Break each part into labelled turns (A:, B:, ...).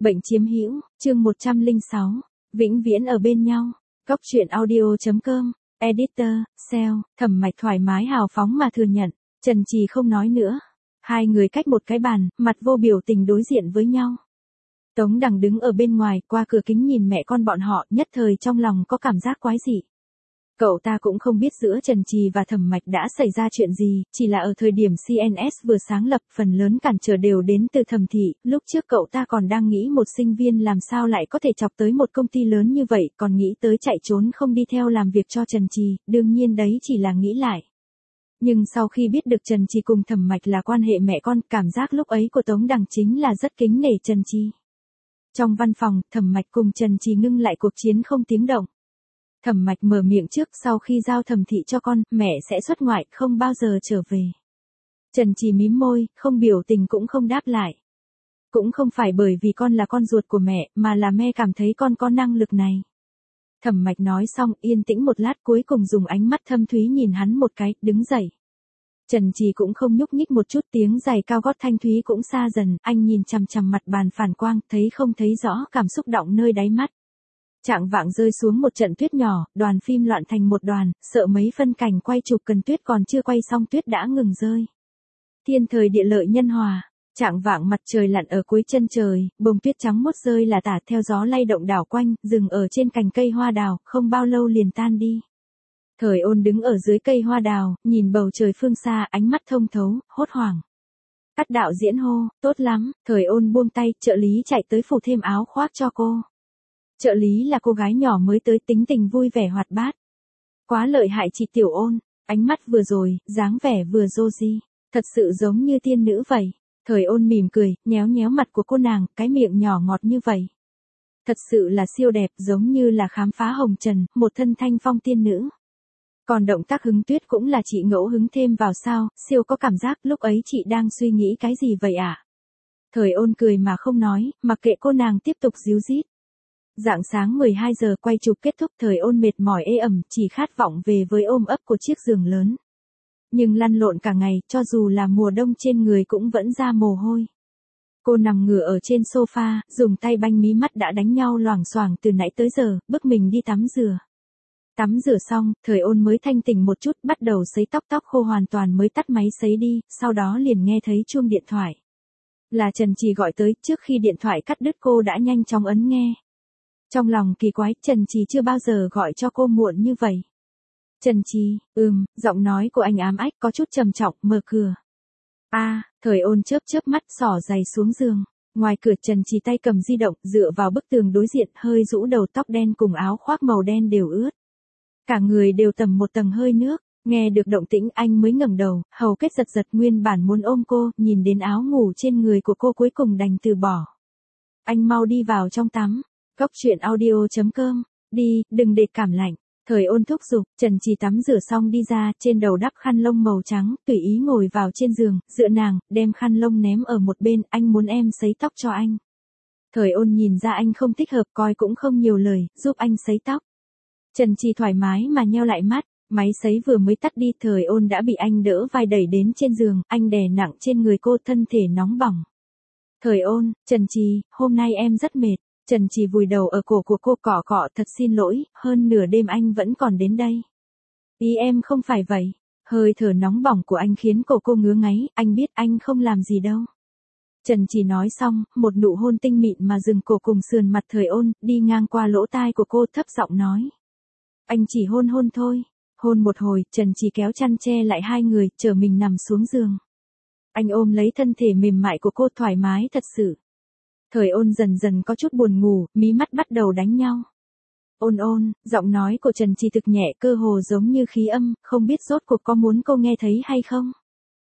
A: Bệnh chiếm hữu, chương 106, vĩnh viễn ở bên nhau. Góc truyện audio.com, editor, sale, Thẩm Mạch thoải mái hào phóng mà thừa nhận. Trần Trì không nói nữa. Hai người cách một cái bàn, mặt vô biểu tình đối diện với nhau. Tống Đằng đứng ở bên ngoài, qua cửa kính nhìn mẹ con bọn họ, nhất thời trong lòng có cảm giác quái dị. Cậu ta cũng không biết giữa Trần Trì và Thẩm Mạch đã xảy ra chuyện gì, chỉ là ở thời điểm CNS vừa sáng lập, phần lớn cản trở đều đến từ Thẩm thị, lúc trước cậu ta còn đang nghĩ một sinh viên làm sao lại có thể chọc tới một công ty lớn như vậy, còn nghĩ tới chạy trốn không đi theo làm việc cho Trần Trì, đương nhiên đấy chỉ là nghĩ lại. Nhưng sau khi biết được Trần Trì cùng Thẩm Mạch là quan hệ mẹ con, cảm giác lúc ấy của Tống Đằng chính là rất kính nể Trần Trì. Trong văn phòng, Thẩm Mạch cùng Trần Trì ngưng lại cuộc chiến không tiếng động. Thẩm Mạch mở miệng trước, sau khi giao Thẩm thị cho con, mẹ sẽ xuất ngoại, không bao giờ trở về. Trần Trì mím môi, không biểu tình cũng không đáp lại. Cũng không phải bởi vì con là con ruột của mẹ, mà là mẹ cảm thấy con có năng lực này. Thẩm Mạch nói xong, yên tĩnh một lát cuối cùng dùng ánh mắt thâm thúy nhìn hắn một cái, đứng dậy. Trần Trì cũng không nhúc nhích một chút, tiếng giày cao gót thanh thúy cũng xa dần, anh nhìn chằm chằm mặt bàn phản quang, thấy không thấy rõ cảm xúc đọng nơi đáy mắt. Trạng vạng rơi xuống một trận tuyết nhỏ, đoàn phim loạn thành một đoàn, sợ mấy phân cảnh quay chụp cần tuyết còn chưa quay xong tuyết đã ngừng rơi. Thiên thời địa lợi nhân hòa, trạng vạng mặt trời lặn ở cuối chân trời, bông tuyết trắng mốt rơi là tả theo gió lay động đảo quanh, dừng ở trên cành cây hoa đào, không bao lâu liền tan đi. Thời Ôn đứng ở dưới cây hoa đào, nhìn bầu trời phương xa, ánh mắt thông thấu, hốt hoảng. Cắt đạo diễn hô, tốt lắm, Thời Ôn buông tay, trợ lý chạy tới phủ thêm áo khoác cho cô. Trợ lý là cô gái nhỏ mới tới, tính tình vui vẻ hoạt bát. Quá lợi hại chị Tiểu Ôn, ánh mắt vừa rồi, dáng vẻ vừa Rosie, thật sự giống như tiên nữ vậy. Thời Ôn mỉm cười, nhéo nhéo mặt của cô nàng, cái miệng nhỏ ngọt như vậy. Thật sự là siêu đẹp, giống như là khám phá hồng trần, một thân thanh phong tiên nữ. Còn động tác hứng tuyết cũng là chị ngẫu hứng thêm vào sao, siêu có cảm giác, lúc ấy chị đang suy nghĩ cái gì vậy ạ? Thời Ôn cười mà không nói, mặc kệ cô nàng tiếp tục díu dít. Rạng sáng 12 giờ quay chụp kết thúc, Thời Ôn mệt mỏi ê ẩm, chỉ khát vọng về với ôm ấp của chiếc giường lớn. Nhưng lăn lộn cả ngày, cho dù là mùa đông trên người cũng vẫn ra mồ hôi. Cô nằm ngửa ở trên sofa, dùng tay banh mí mắt đã đánh nhau loảng xoảng từ nãy tới giờ, bức mình đi tắm rửa. Tắm rửa xong, Thời Ôn mới thanh tỉnh một chút, bắt đầu sấy tóc, tóc khô hoàn toàn mới tắt máy sấy đi, sau đó liền nghe thấy chuông điện thoại. Là Trần Trì gọi tới, trước khi điện thoại cắt đứt cô đã nhanh chóng ấn nghe. Trong lòng kỳ quái, Trần Trì chưa bao giờ gọi cho cô muộn như vậy. Trần Trì, giọng nói của anh ám ách có chút trầm trọng, mở cửa. Thời Ôn chớp chớp mắt, xỏ giày xuống giường. Ngoài cửa Trần Trì tay cầm di động, dựa vào bức tường đối diện, hơi rũ đầu, tóc đen cùng áo khoác màu đen đều ướt. Cả người đều tầm một tầng hơi nước, nghe được động tĩnh anh mới ngẩng đầu, hầu kết giật giật, nguyên bản muốn ôm cô, nhìn đến áo ngủ trên người của cô cuối cùng đành từ bỏ. Anh mau đi vào trong tắm. Góc truyện audio.com, đi, đừng để cảm lạnh. Thời Ôn thúc giục, Trần Trì tắm rửa xong đi ra, trên đầu đắp khăn lông màu trắng, tùy ý ngồi vào trên giường, dựa nàng, đem khăn lông ném ở một bên, anh muốn em sấy tóc cho anh. Thời Ôn nhìn ra anh không thích hợp, coi cũng không nhiều lời, giúp anh sấy tóc. Trần Trì thoải mái mà nheo lại mắt, máy sấy vừa mới tắt đi, Thời Ôn đã bị anh đỡ vai đẩy đến trên giường, anh đè nặng trên người cô, thân thể nóng bỏng. Thời Ôn, Trần Trì, hôm nay em rất mệt. Trần Trì vùi đầu ở cổ của cô, cọ cọ, thật xin lỗi, hơn nửa đêm anh vẫn còn đến đây. Ý em không phải vậy. Hơi thở nóng bỏng của anh khiến cổ cô ngứa ngáy, anh biết anh không làm gì đâu. Trần Trì nói xong, một nụ hôn tinh mịn mà dừng cổ cùng sườn mặt Thời Ôn, đi ngang qua lỗ tai của cô, thấp giọng nói. Anh chỉ hôn hôn thôi. Hôn một hồi, Trần Trì kéo chăn che lại hai người, chờ mình nằm xuống giường. Anh ôm lấy thân thể mềm mại của cô, thoải mái thật sự. Thời Ôn dần dần có chút buồn ngủ, mí mắt bắt đầu đánh nhau. Ôn Ôn, giọng nói của Trần Trì thực nhẹ, cơ hồ giống như khí âm, không biết rốt cuộc có muốn cô nghe thấy hay không.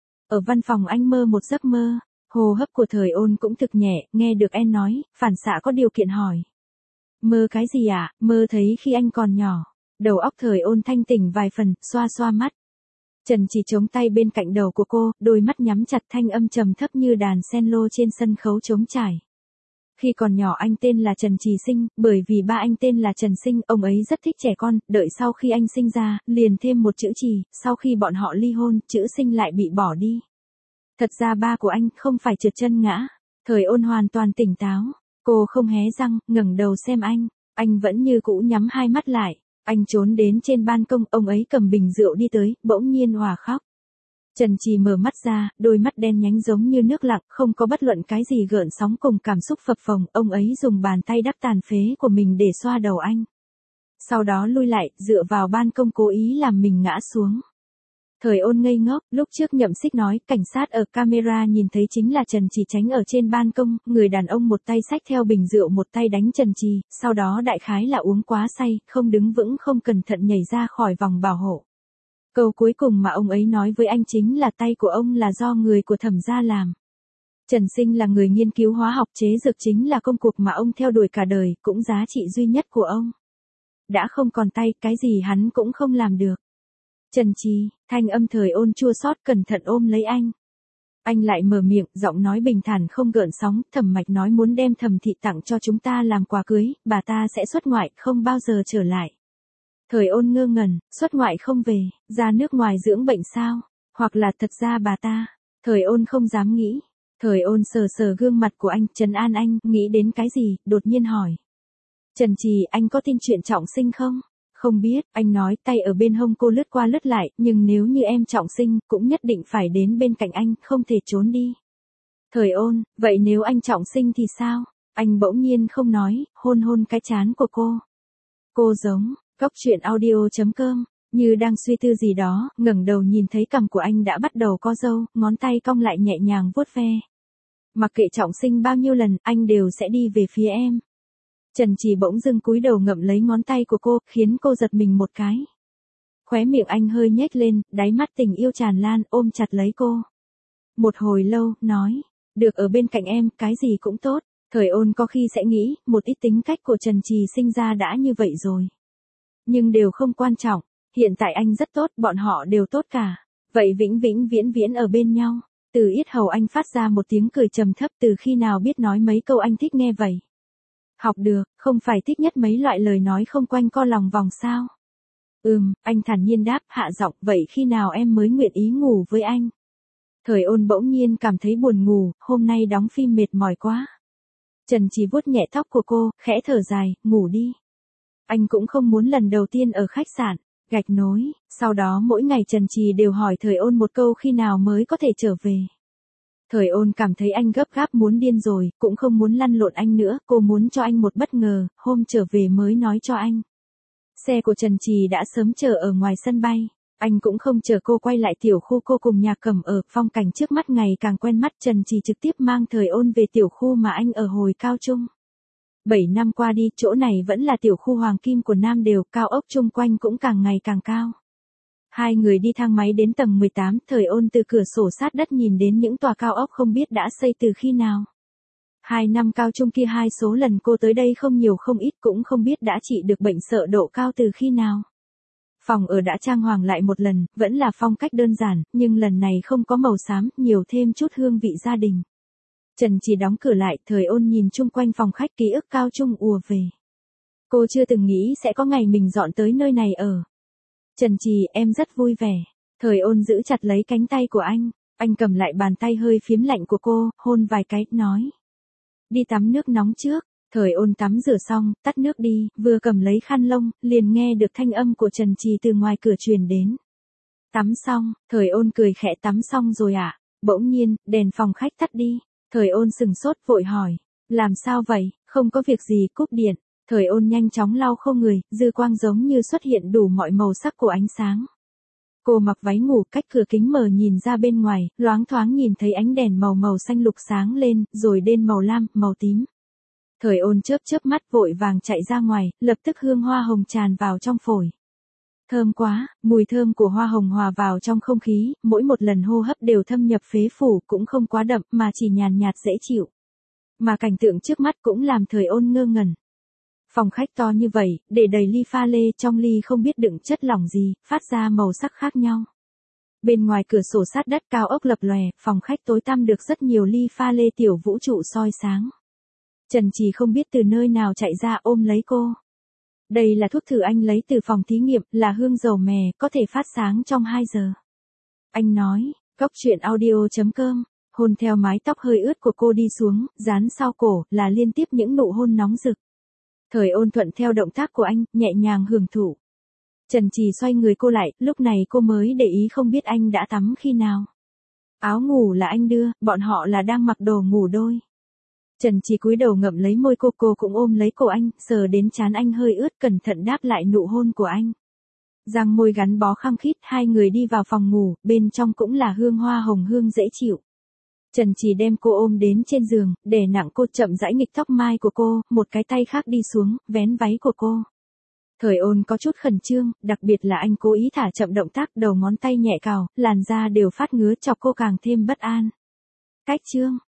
A: Ở văn phòng anh mơ một giấc mơ, hô hấp của Thời Ôn cũng thực nhẹ, nghe được em nói, phản xạ có điều kiện hỏi. Mơ cái gì ạ? Mơ thấy khi anh còn nhỏ. Đầu óc Thời Ôn thanh tỉnh vài phần, xoa xoa mắt. Trần Trì chống tay bên cạnh đầu của cô, đôi mắt nhắm chặt, thanh âm trầm thấp như đàn cello trên sân khấu trống trải. Khi còn nhỏ anh tên là Trần Trì Sinh, bởi vì ba anh tên là Trần Sinh, ông ấy rất thích trẻ con, đợi sau khi anh sinh ra, liền thêm một chữ Trì, sau khi bọn họ ly hôn, chữ Sinh lại bị bỏ đi. Thật ra ba của anh không phải trượt chân ngã. Thời Ôn hoàn toàn tỉnh táo. Cô không hé răng, ngẩng đầu xem anh vẫn như cũ nhắm hai mắt lại. Anh trốn đến trên ban công, ông ấy cầm bình rượu đi tới, bỗng nhiên òa khóc. Trần Trì mở mắt ra, đôi mắt đen nhánh giống như nước lặng, không có bất luận cái gì gợn sóng cùng cảm xúc phập phồng, ông ấy dùng bàn tay đắp tàn phế của mình để xoa đầu anh. Sau đó lui lại, dựa vào ban công cố ý làm mình ngã xuống. Thời Ôn ngây ngốc, lúc trước Nhậm Xích nói, cảnh sát ở camera nhìn thấy chính là Trần Trì tránh ở trên ban công, người đàn ông một tay xách theo bình rượu một tay đánh Trần Trì, sau đó đại khái là uống quá say, không đứng vững không cẩn thận nhảy ra khỏi vòng bảo hộ. Câu cuối cùng mà ông ấy nói với anh chính là tay của ông là do người của Thẩm gia làm. Trần Sinh là người nghiên cứu hóa học, chế dược chính là công cuộc mà ông theo đuổi cả đời, cũng giá trị duy nhất của ông. Đã không còn tay, cái gì hắn cũng không làm được. Trần Trì, thanh âm Thời Ôn chua xót cẩn thận ôm lấy anh. Anh lại mở miệng, giọng nói bình thản không gợn sóng, Thẩm Mạch nói muốn đem Thẩm thị tặng cho chúng ta làm quà cưới, bà ta sẽ xuất ngoại, không bao giờ trở lại. Thời Ôn ngơ ngẩn, xuất ngoại không về, ra nước ngoài dưỡng bệnh sao? Hoặc là thật ra bà ta? Thời Ôn không dám nghĩ. Thời Ôn sờ sờ gương mặt của anh, trấn an anh, nghĩ đến cái gì, đột nhiên hỏi. Trần Trì, anh có tin chuyện trọng sinh không? Không biết, anh nói, tay ở bên hông cô lướt qua lướt lại, nhưng nếu như em trọng sinh, cũng nhất định phải đến bên cạnh anh, không thể trốn đi. Thời Ôn, vậy nếu anh trọng sinh thì sao? Anh bỗng nhiên không nói, hôn hôn cái trán của cô. Cô giống, Cóc truyện audio.com, như đang suy tư gì đó, ngẩng đầu nhìn thấy cằm của anh đã bắt đầu co râu, ngón tay cong lại nhẹ nhàng vuốt ve. Mặc kệ trọng sinh bao nhiêu lần, anh đều sẽ đi về phía em. Trần Trì bỗng dưng cúi đầu ngậm lấy ngón tay của cô, khiến cô giật mình một cái. Khóe miệng anh hơi nhếch lên, đáy mắt tình yêu tràn lan, ôm chặt lấy cô. Một hồi lâu, nói, được ở bên cạnh em, cái gì cũng tốt. Thời Ôn có khi sẽ nghĩ, một ít tính cách của Trần Trì sinh ra đã như vậy rồi. Nhưng đều không quan trọng, hiện tại anh rất tốt, bọn họ đều tốt cả. Vậy vĩnh vĩnh viễn viễn ở bên nhau. Từ yết hầu anh phát ra một tiếng cười trầm thấp, từ khi nào biết nói mấy câu anh thích nghe vậy. Học được, không phải thích nhất mấy loại lời nói không quanh co lòng vòng sao? Anh thản nhiên đáp, hạ giọng, vậy khi nào em mới nguyện ý ngủ với anh? Thời Ôn bỗng nhiên cảm thấy buồn ngủ, hôm nay đóng phim mệt mỏi quá. Trần Trì vuốt nhẹ tóc của cô, khẽ thở dài, ngủ đi. Anh cũng không muốn lần đầu tiên ở khách sạn, gạch nối, sau đó mỗi ngày Trần Trì đều hỏi Thời Ôn một câu khi nào mới có thể trở về. Thời Ôn cảm thấy anh gấp gáp muốn điên rồi, cũng không muốn lăn lộn anh nữa, cô muốn cho anh một bất ngờ, hôm trở về mới nói cho anh. Xe của Trần Trì đã sớm chờ ở ngoài sân bay, anh cũng không chờ cô quay lại tiểu khu cô cùng Nhạc Cẩm ở, phong cảnh trước mắt ngày càng quen mắt, Trần Trì trực tiếp mang Thời Ôn về tiểu khu mà anh ở hồi cao trung. 7 năm qua đi, chỗ này vẫn là tiểu khu hoàng kim của Nam Đều, cao ốc chung quanh cũng càng ngày càng cao. Hai người đi thang máy đến tầng 18, Thời Ôn từ cửa sổ sát đất nhìn đến những tòa cao ốc không biết đã xây từ khi nào. 2 năm cao trung kia hai số lần cô tới đây không nhiều không ít, cũng không biết đã trị được bệnh sợ độ cao từ khi nào. Phòng ở đã trang hoàng lại một lần, vẫn là phong cách đơn giản, nhưng lần này không có màu xám, nhiều thêm chút hương vị gia đình. Trần Trì đóng cửa lại, Thời Ôn nhìn chung quanh phòng khách, ký ức cao trung ùa về. Cô chưa từng nghĩ sẽ có ngày mình dọn tới nơi này ở. Trần Trì, em rất vui vẻ. Thời Ôn giữ chặt lấy cánh tay của anh cầm lại bàn tay hơi phiếm lạnh của cô, hôn vài cái, nói. Đi tắm nước nóng trước. Thời Ôn tắm rửa xong, tắt nước đi, vừa cầm lấy khăn lông, liền nghe được thanh âm của Trần Trì từ ngoài cửa truyền đến. Tắm xong, Thời Ôn cười khẽ, tắm xong rồi ạ. Bỗng nhiên, đèn phòng khách tắt đi. Thời Ôn sừng sốt vội hỏi. Làm sao vậy? Không có việc gì, cúp điện. Thời Ôn nhanh chóng lau khô người, dư quang giống như xuất hiện đủ mọi màu sắc của ánh sáng. Cô mặc váy ngủ, cách cửa kính mở nhìn ra bên ngoài, loáng thoáng nhìn thấy ánh đèn màu xanh lục sáng lên, rồi đen màu lam, màu tím. Thời Ôn chớp mắt vội vàng chạy ra ngoài, lập tức hương hoa hồng tràn vào trong phổi. Thơm quá, mùi thơm của hoa hồng hòa vào trong không khí, mỗi một lần hô hấp đều thâm nhập phế phủ, cũng không quá đậm mà chỉ nhàn nhạt dễ chịu. Mà cảnh tượng trước mắt cũng làm Thời Ôn ngơ ngẩn. Phòng khách to như vậy, để đầy ly pha lê, trong ly không biết đựng chất lỏng gì, phát ra màu sắc khác nhau. Bên ngoài cửa sổ sát đất cao ốc lập lòe, phòng khách tối tăm được rất nhiều ly pha lê tiểu vũ trụ soi sáng. Trần Trì không biết từ nơi nào chạy ra ôm lấy cô. Đây là thuốc thử anh lấy từ phòng thí nghiệm, là hương dầu mè, có thể phát sáng trong 2 giờ. Anh nói, Cóc truyện audio.com Hôn theo mái tóc hơi ướt của cô đi xuống, dán sau cổ, là liên tiếp những nụ hôn nóng rực. Thời Ôn thuận theo động tác của anh, nhẹ nhàng hưởng thụ. Trần Trì xoay người cô lại, lúc này cô mới để ý không biết anh đã tắm khi nào. Áo ngủ là anh đưa, bọn họ là đang mặc đồ ngủ đôi. Trần Trì cúi đầu ngậm lấy môi cô cũng ôm lấy cổ anh, sờ đến trán anh hơi ướt, cẩn thận đáp lại nụ hôn của anh. Răng môi gắn bó khăng khít, hai người đi vào phòng ngủ, bên trong cũng là hương hoa hồng hương dễ chịu. Trần Trì đem cô ôm đến trên giường, để nặng cô, chậm rãi nghịch tóc mai của cô, một cái tay khác đi xuống, vén váy của cô. Thời Ôn có chút khẩn trương, đặc biệt là anh cố ý thả chậm động tác, đầu ngón tay nhẹ cào, làn da đều phát ngứa, chọc cô càng thêm bất an. Cách chương